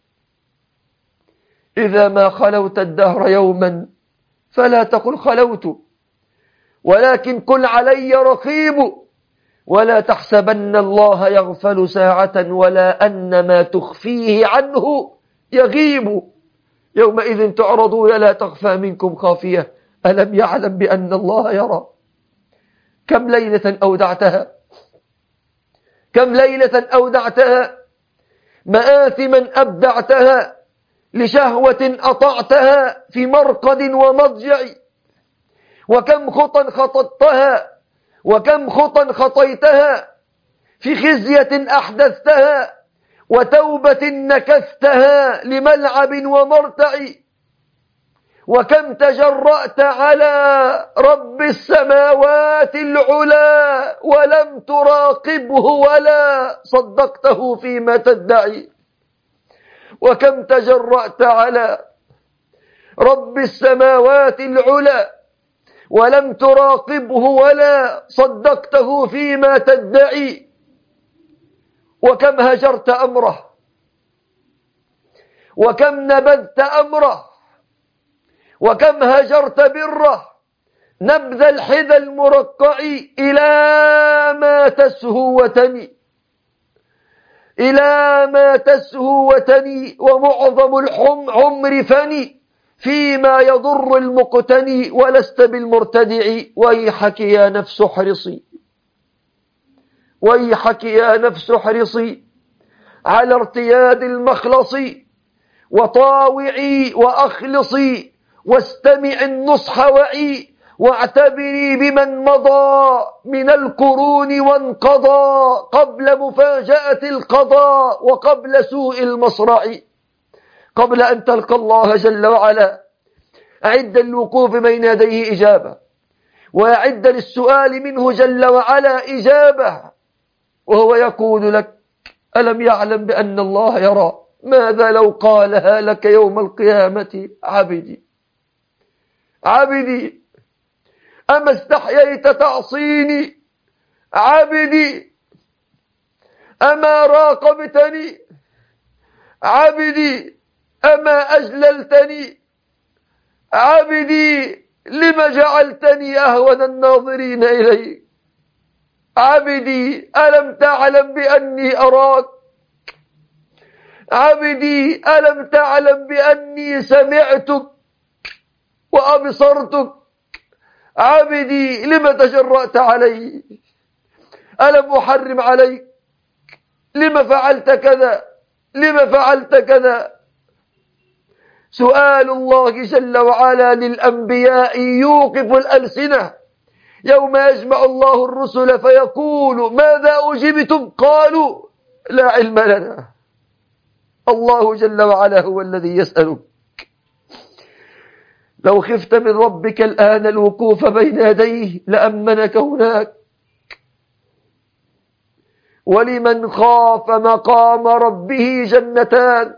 S2: إذا ما خلوت الدهر يوما فلا تقل خلوت، ولكن قل علي رقيب. ولا تحسبن الله يغفل ساعة ولا أن ما تخفيه عنه يغيب. يومئذ تعرضون لا تخفى منكم خافية. ألم يعلم بأن الله يرى؟ كم ليلة أودعتها، كم ليلة أودعتها، مآثما أبدعتها، لشهوة أطعتها في مرقد ومضجع. وكم خطا خططتها، وكم خطا خطيتها في خزية أحدثتها وتوبة نكثتها لملعب ومرتع. وكم تجرأت على رب السماوات العلا ولم تراقبه ولا صدقته فيما تدعي. وكم تجرأت على رب السماوات العلا ولم تراقبه ولا صدقته فيما تدعي، وكم هجرت أمره وكم نبذت أمره وكم هجرت بره، نبذ الحذى المرقع إلى ما تسهو وتني، إلى ما تسهو وتني، ومعظم العمر فني فيما يضر المقتني، ولست بالمرتدع. ويحك يا نفس احرصي، ويحك يا نفس احرصي على ارتياد المخلص، وطاوعي وأخلصي، واستمع النصح وعي، واعتبري بمن مضى من القرون وانقضى قبل مفاجأة القضاء وقبل سوء المصرع. قبل أن تلقى الله جل وعلا أعد الوقوف بين يديه إجابة، وأعد للسؤال منه جل وعلا إجابة، وهو يقول لك: ألم يعلم بأن الله يرى؟ ماذا لو قالها لك يوم القيامة؟ عبدي عبدي أما استحييت تعصيني؟ عبدي أما راقبتني؟ عبدي أما أجللتني؟ عبدي لم جعلتني أهون الناظرين إليك؟ عبدي ألم تعلم بأني أراك؟ عبدي ألم تعلم بأني سمعتك وأبصرتك؟ عبدي لم تجرأت علي؟ ألم أحرم عليك؟ لم فعلت كذا؟ لم فعلت كذا؟ سؤال الله جل وعلا للأنبياء يوقف الألسنة يوم يجمع الله الرسل فيقول: ماذا أجبتم؟ قالوا: لا علم لنا. الله جل وعلا هو الذي يسألك. لو خفت من ربك الآن الوقوف بين يديه لأمنك هناك. ولمن خاف مقام ربه جنتان.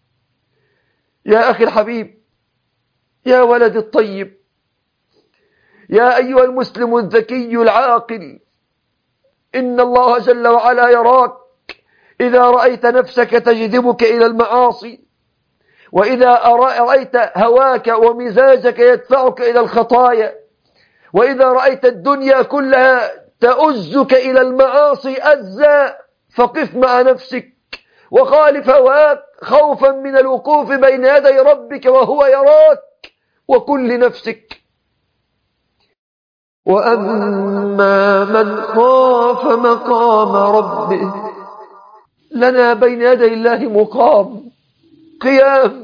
S2: يا أخي الحبيب، يا ولد الطيب، يا أيها المسلم الذكي العاقل، إن الله جل وعلا يراك إذا رأيت نفسك تجذبك إلى المعاصي، وإذا رأيت هواك ومزاجك يدفعك إلى الخطايا، وإذا رأيت الدنيا كلها تؤزك إلى المعاصي أزا، فقف مع نفسك وخالف هواك خوفا من الوقوف بين يدي ربك وهو يراك، وكن لنفسك: وأما من خاف مقام ربه. لنا بين يدي الله مقام قيام.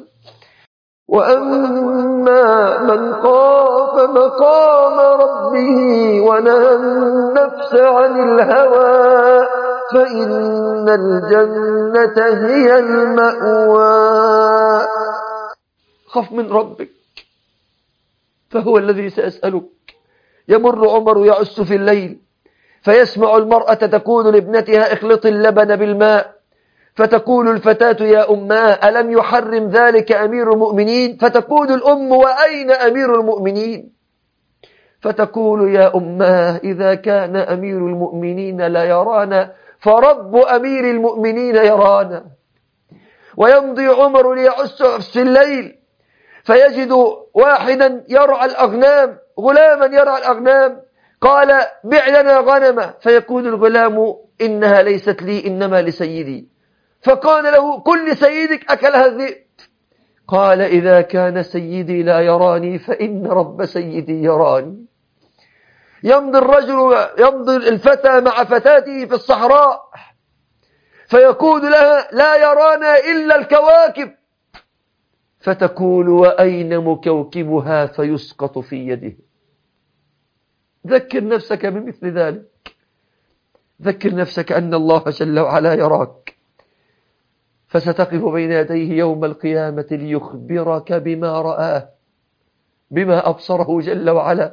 S2: وأما من خاف مقام ربه ونهى النفس عن الهوى فإن الجنة هي المأوى. خف من ربك فهو الذي سيسألك. يمر عمر يعس في الليل فيسمع المرأة تقول لابنتها: اخلطي اللبن بالماء. فتقول الفتاة: يا أماه ألم يحرم ذلك أمير المؤمنين؟ فتقول الأم: وأين أمير المؤمنين؟ فتقول: يا أماه إذا كان أمير المؤمنين لا يرانا فرب أمير المؤمنين يرانا. ويمضي عمر ليعس في الليل فيجد واحدا يرعى الأغنام، غلاما يرعى الأغنام، قال: بع لنا غنمة. فيقول الغلام: إنها ليست لي إنما لسيدي. فقال له: كل سيدك أكلها الذئب. قال: إذا كان سيدي لا يراني فإن رب سيدي يراني. يمضي الرجل يمضي الفتى مع فتاته في الصحراء فيقول لها: لا يرانا إلا الكواكب. فتقول: وأين مكوكبها؟ فيسقط في يده. ذكر نفسك بمثل ذلك. ذكر نفسك أن الله جل وعلا يراك، فستقف بين يديه يوم القيامة ليخبرك بما رآه، بما أبصره جل وعلا.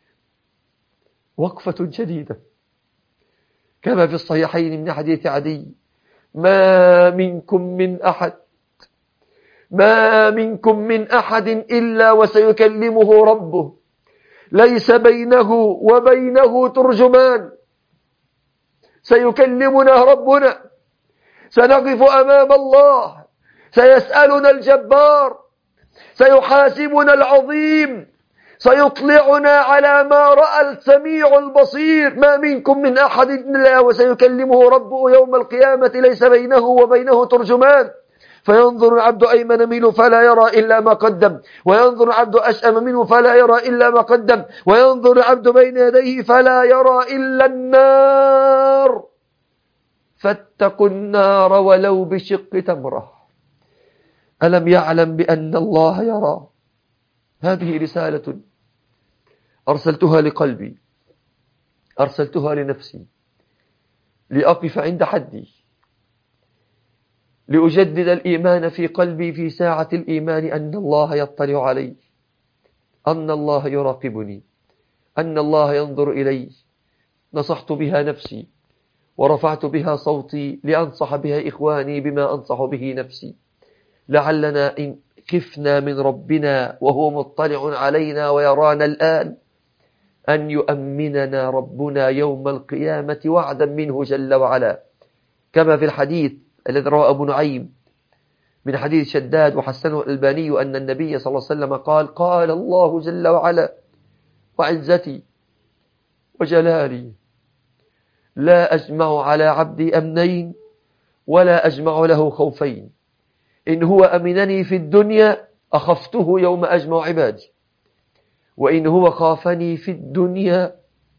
S2: وقفة جديدة كما في الصحيحين من حديث عدي: ما منكم من أحد ما منكم من أحد إلا وسيكلمه ربه ليس بينه وبينه ترجمان. سيكلمنا ربنا، سنقف أمام الله، سيسألنا الجبار، سيحاسبنا العظيم، سيطلعنا على ما رأى السميع البصير. ما منكم من أحد إلا وسيكلمه ربه يوم القيامة ليس بينه وبينه ترجمان. فينظر العبد أيمن منه فلا يرى إلا ما قدم، وينظر العبد أشأم منه فلا يرى إلا ما قدم، وينظر العبد بين يديه فلا يرى إلا النار. فاتقوا النار ولو بشق تمرة. ألم يعلم بأن الله يرى؟ هذه رسالة أرسلتها لقلبي، أرسلتها لنفسي، لأقف عند حدي، لأجدد الإيمان في قلبي في ساعة الإيمان أن الله يطلع علي، أن الله يراقبني، أن الله ينظر إلي. نصحت بها نفسي ورفعت بها صوتي لأنصح بها إخواني بما أنصح به نفسي، لعلنا إن خفنا من ربنا وهو مطلع علينا ويرانا الآن أن يؤمننا ربنا يوم القيامة وعدا منه جل وعلا، كما في الحديث الذي رواه أبو نعيم من حديث شداد وحسنه الألباني أن النبي صلى الله عليه وسلم قال: قال الله جل وعلا وعزتي وجلالي لا أجمع على عبدي أمنين ولا أجمع له خوفين، إن هو أمنني في الدنيا أخفته يوم أجمع عبادي، وإن هو خافني في الدنيا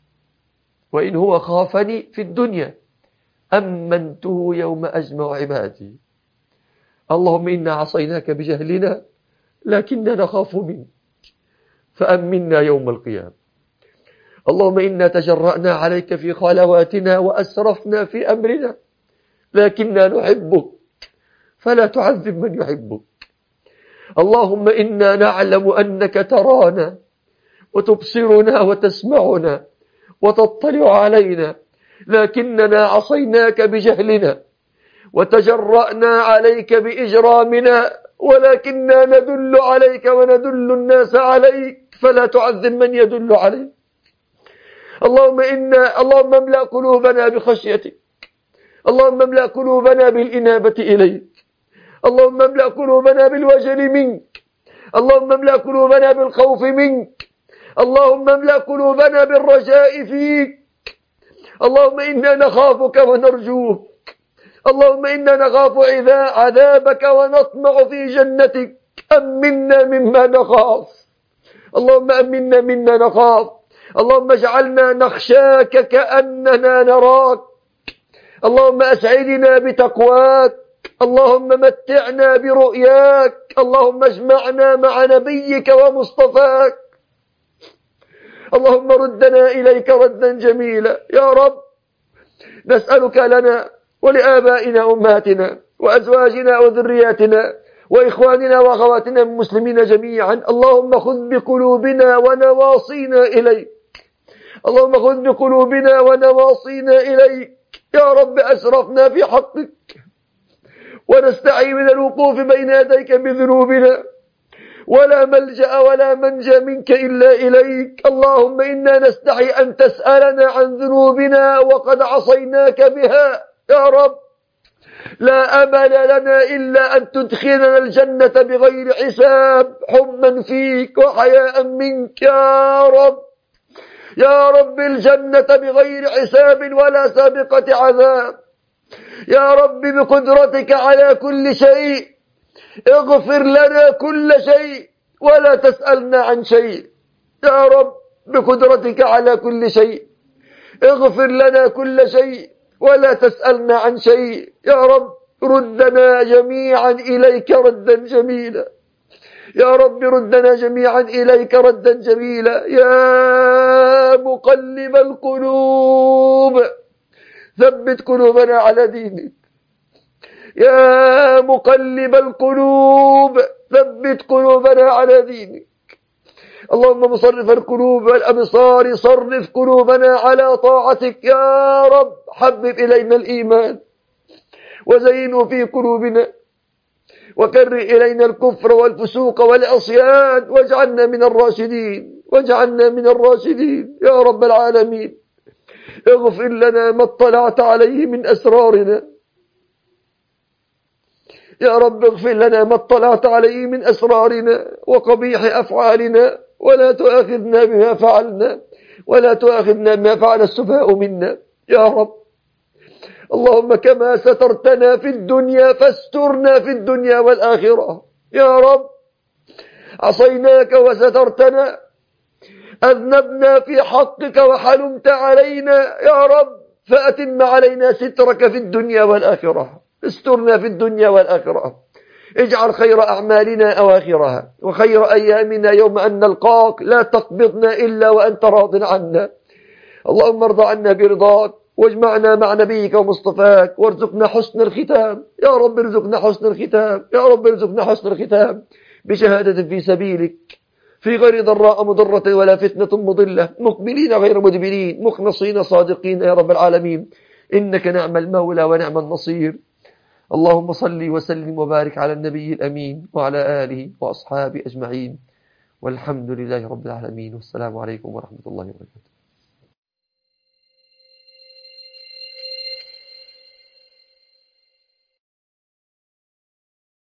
S2: وإن هو خافني في الدنيا أمنته يوم أجمع عبادي. اللهم إنا عصيناك بجهلنا لكننا نخاف منك فأمنا يوم القيامة. اللهم إنا تجرأنا عليك في خلواتنا وأسرفنا في أمرنا لكننا نحبك فلا تعذب من يحبك. اللهم إنا نعلم أنك ترانا وتبصرنا وتسمعنا وتطلع علينا لكننا عصيناك بجهلنا وتجرأنا عليك بإجرامنا ولكننا ندل عليك وندل الناس عليك فلا تعذب من يدل عليك. اللهم إنا اللهم املأ قلوبنا بخشيتك، اللهم املأ قلوبنا بالإنابة إليك، اللهم املأ قلوبنا بالوجل منك، اللهم املأ قلوبنا بالخوف منك، اللهم املأ قلوبنا بالرجاء فيك. اللهم إنا نخافك ونرجوك، اللهم إنا نخاف عذابك ونطمع في جنتك. أمنا مما نخاف، اللهم أمنا مما نخاف. اللهم اجعلنا نخشاك كأننا نراك. اللهم أسعدنا بتقواك، اللهم متعنا برؤياك، اللهم اجمعنا مع نبيك ومصطفاك. اللهم ردنا إليك ردا جميلا يا رب. نسألك لنا ولآبائنا أمهاتنا وأزواجنا وذرياتنا وإخواننا وأخواتنا المسلمين جميعا، اللهم خذ بقلوبنا ونواصينا إليك، اللهم خذ بقلوبنا ونواصينا إليك يا رب. أسرفنا في حقك ونستحي من الوقوف بين يديك بذنوبنا، ولا ملجأ ولا منجا منك إلا إليك. اللهم إنا نستحي أن تسألنا عن ذنوبنا وقد عصيناك بها يا رب. لا أمل لنا إلا أن تدخلنا الجنة بغير حساب، حبا فيك وحياء منك يا رب. يا رب الجنة بغير حساب ولا سابقة عذاب يا رب. بقدرتك على كل شيء اغفر لنا كل شيء ولا تسألنا عن شيء يا رب. بقدرتك على كل شيء اغفر لنا كل شيء ولا تسألنا عن شيء يا رب. ردنا جميعا إليك ردا جميلا يا رب. ردنا جميعا إليك ردا جميلا. يا مقلب القلوب ثبت قلوبنا على دينك. يا مقلب القلوب ثبت قلوبنا على دينك. اللهم مصرف القلوب والأبصار صرف قلوبنا على طاعتك يا رب. حبب إلينا الإيمان وزينه في قلوبنا، وكره إلينا الكفر والفسوق والعصيان واجعلنا من الراشدين. واجعلنا من الراشدين يا رب العالمين. اغفر لنا ما اطلعت عليه من أسرارنا يا رب، اغفر لنا ما اطلعت عليه من أسرارنا وقبيح أفعالنا، ولا تؤاخذنا بما فعلنا، ولا تؤاخذنا بما فعل السفهاء منا يا رب. اللهم كما سترتنا في الدنيا فاسترنا في الدنيا والآخرة يا رب. عصيناك وسترتنا، أذنبنا في حقك وحلمت علينا يا رب، فأتم علينا سترك في الدنيا والآخرة. استرنا في الدنيا والآخرة. اجعل خير أعمالنا أواخرها، وخير أيامنا يوم أن نلقاك. لا تقبضنا إلا وأنت راض عنا. اللهم ارض عنا برضاك، واجمعنا مع نبيك ومصطفاك، وارزقنا حسن الختام يا رب. ارزقنا حسن الختام يا رب. ارزقنا حسن الختام بشهادة في سبيلك، في غير ضراء مضرة ولا فتنة مضلة، مقبلين غير مدبرين، مخلصين صادقين يا رب العالمين. إنك نعم المولى ونعم النصير. اللهم صل وسلم وبارك على النبي الأمين وعلى آله وأصحابه أجمعين، والحمد لله رب العالمين. والسلام عليكم ورحمة الله وبركاته.